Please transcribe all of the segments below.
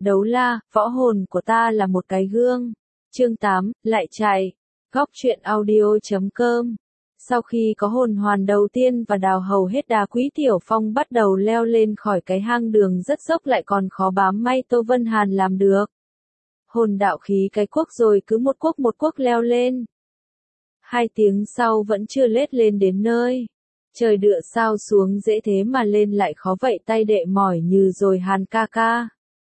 Đấu la, võ hồn của ta là một cái gương. Chương 8, lại chạy. Góc truyện audio.com. Sau khi có hồn hoàn đầu tiên và đào hầu hết đá quý, Tiểu Phong bắt đầu leo lên khỏi cái hang đường rất dốc lại còn khó bám, may Tô Vân Hàn làm được. Hồn đạo khí cái cuốc rồi cứ một cuốc leo lên. 2 tiếng sau vẫn chưa lết lên đến nơi. Trời đựa sao xuống dễ thế mà lên lại khó vậy, tay đệ mỏi như rồi Hàn ca ca.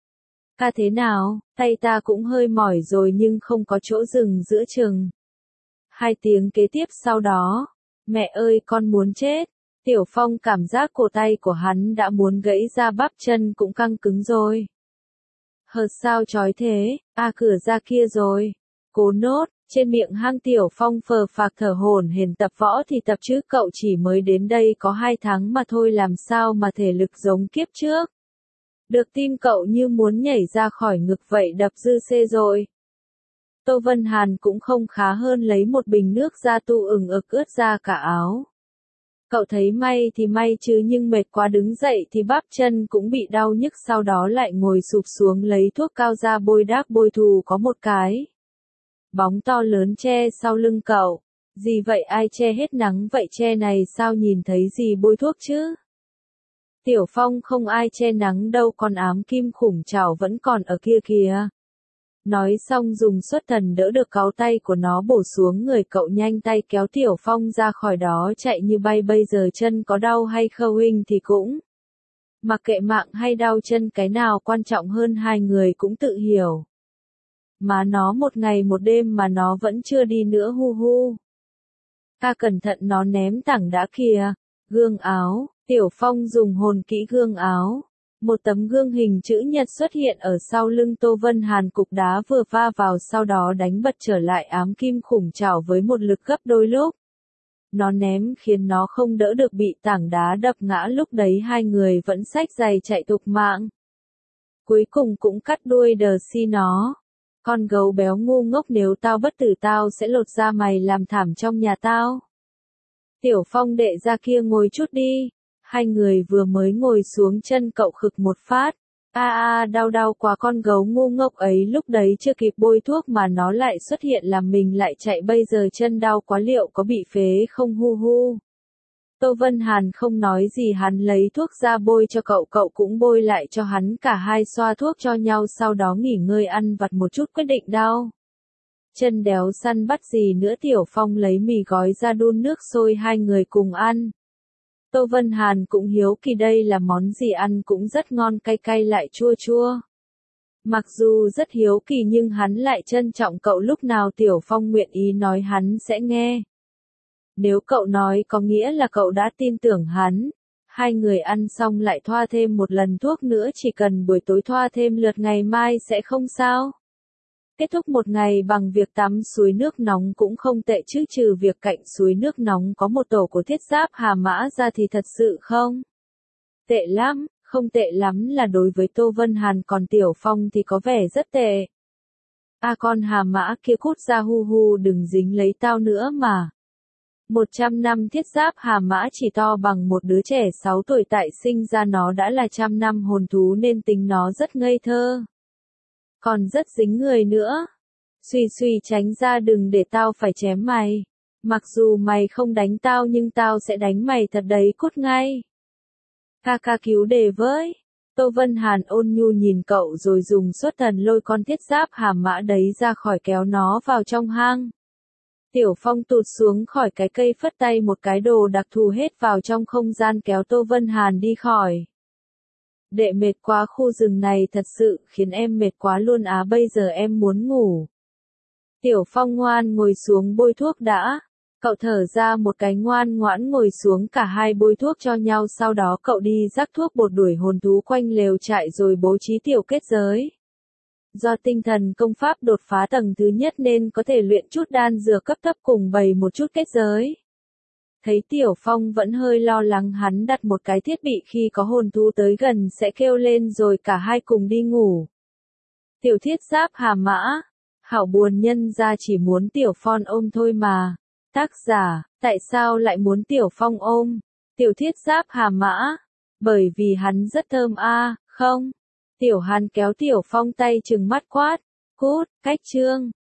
Ca thế nào, tay ta cũng hơi mỏi rồi nhưng không có chỗ dừng giữa chừng. 2 tiếng kế tiếp sau đó, mẹ ơi con muốn chết. Tiểu Phong cảm giác cổ tay của hắn đã muốn gãy ra, bắp chân cũng căng cứng rồi. Hờ sao chói thế, cửa ra kia rồi. Cố nốt, trên miệng hang Tiểu Phong phờ phạc thở hổn hển, tập võ thì tập chứ cậu chỉ mới đến đây có 2 tháng mà thôi, làm sao mà thể lực giống kiếp trước. Được tim cậu như muốn nhảy ra khỏi ngực vậy, đập dư xê rồi. Tô Vân Hàn cũng không khá hơn, lấy một bình nước ra tu ực ướt ra cả áo. Cậu thấy may thì may chứ nhưng mệt quá đứng dậy thì bắp chân cũng bị đau nhức, sau đó lại ngồi sụp xuống lấy thuốc cao ra bôi đáp bôi thù. Có một cái bóng to lớn che sau lưng cậu. Gì vậy, ai che hết nắng vậy, che này sao nhìn thấy gì bôi thuốc chứ? Tiểu Phong không ai che nắng đâu, con ám kim khủng trảo vẫn còn ở kia kìa. Nói xong dùng xuất thần đỡ được cáu tay của nó bổ xuống người cậu, nhanh tay kéo Tiểu Phong ra khỏi đó chạy như bay. Bây giờ chân có đau hay khâu thì cũng mặc kệ, mạng hay đau chân cái nào quan trọng hơn hai người cũng tự hiểu. Má nó, một ngày một đêm mà nó vẫn chưa đi nữa, hu hu. Ta cẩn thận, nó ném tảng đá kìa. Gương áo, Tiểu Phong dùng hồn kỹ gương áo. Một tấm gương hình chữ nhật xuất hiện ở sau lưng Tô Vân Hàn, cục đá vừa va vào sau đó đánh bật trở lại ám kim khủng trảo với một lực gấp đôi lúc. Nó ném khiến nó không đỡ được, bị tảng đá đập ngã, lúc đấy hai người vẫn xách giày chạy thục mạng. Cuối cùng cũng cắt đuôi đờ si nó. Con gấu béo ngu ngốc, nếu tao bất tử tao sẽ lột da mày làm thảm trong nhà tao. Tiểu Phong đệ ra kia ngồi chút đi. Hai người vừa mới ngồi xuống chân cậu khực một phát. Đau quá, con gấu ngu ngốc ấy lúc đấy chưa kịp bôi thuốc mà nó lại xuất hiện làm mình lại chạy, bây giờ chân đau quá liệu có bị phế không, hu hu. Tô Vân Hàn không nói gì, hắn lấy thuốc ra bôi cho cậu, cậu cũng bôi lại cho hắn, cả hai xoa thuốc cho nhau sau đó nghỉ ngơi ăn vặt một chút, quyết định đau chân đéo săn bắt gì nữa. Tiểu Phong lấy mì gói ra đun nước sôi, hai người cùng ăn. Tô Vân Hàn cũng hiếu kỳ đây là món gì, ăn cũng rất ngon, cay cay lại chua chua. Mặc dù rất hiếu kỳ nhưng hắn lại trân trọng cậu, lúc nào Tiểu Phong nguyện ý nói hắn sẽ nghe. Nếu cậu nói có nghĩa là cậu đã tin tưởng hắn. Hai người ăn xong lại thoa thêm một lần thuốc nữa, chỉ cần buổi tối thoa thêm lượt ngày mai sẽ không sao. Kết thúc một ngày bằng việc tắm suối nước nóng cũng không tệ chứ, trừ việc cạnh suối nước nóng có một tổ của thiết giáp Hà Mã ra thì thật sự không tệ lắm. Không tệ lắm là đối với Tô Vân Hàn, còn Tiểu Phong thì có vẻ rất tệ. Con Hà Mã kia cút ra, hu hu, đừng dính lấy tao nữa mà. 100 năm thiết giáp Hà Mã chỉ to bằng một đứa trẻ 6 tuổi, tại sinh ra nó đã là 100 năm hồn thú nên tính nó rất ngây thơ. Còn rất dính người nữa. Suy tránh ra, đừng để tao phải chém mày. Mặc dù mày không đánh tao nhưng tao sẽ đánh mày thật đấy, cút ngay. Ca cứu đề với. Tô Vân Hàn ôn nhu nhìn cậu rồi dùng xuất thần lôi con thiết giáp Hà Mã đấy ra khỏi, kéo nó vào trong hang. Tiểu Phong tụt xuống khỏi cái cây, phất tay một cái, đồ đặc thù hết vào trong không gian, kéo Tô Vân Hàn đi khỏi. Đệ mệt quá, khu rừng này thật sự khiến em mệt quá luôn bây giờ em muốn ngủ. Tiểu Phong ngoan ngồi xuống bôi thuốc đã. Cậu thở ra một cái, ngoan ngoãn ngồi xuống, cả hai bôi thuốc cho nhau, sau đó cậu đi rắc thuốc bột đuổi hồn thú quanh lều trại rồi bố trí tiểu kết giới. Do tinh thần công pháp đột phá tầng thứ nhất nên có thể luyện chút đan dược cấp thấp cùng bày một chút kết giới. Thấy Tiểu Phong vẫn hơi lo lắng, hắn đặt một cái thiết bị khi có hồn thú tới gần sẽ kêu lên rồi cả hai cùng đi ngủ. Tiểu thiết giáp Hà Mã. Hảo buồn, nhân ra chỉ muốn Tiểu Phong ôm thôi mà. Tác giả, tại sao lại muốn Tiểu Phong ôm? Tiểu thiết giáp Hà Mã. Bởi vì hắn rất thơm không? Tiểu Hàn kéo Tiểu Phong tay trừng mắt quát, cút, cách chương.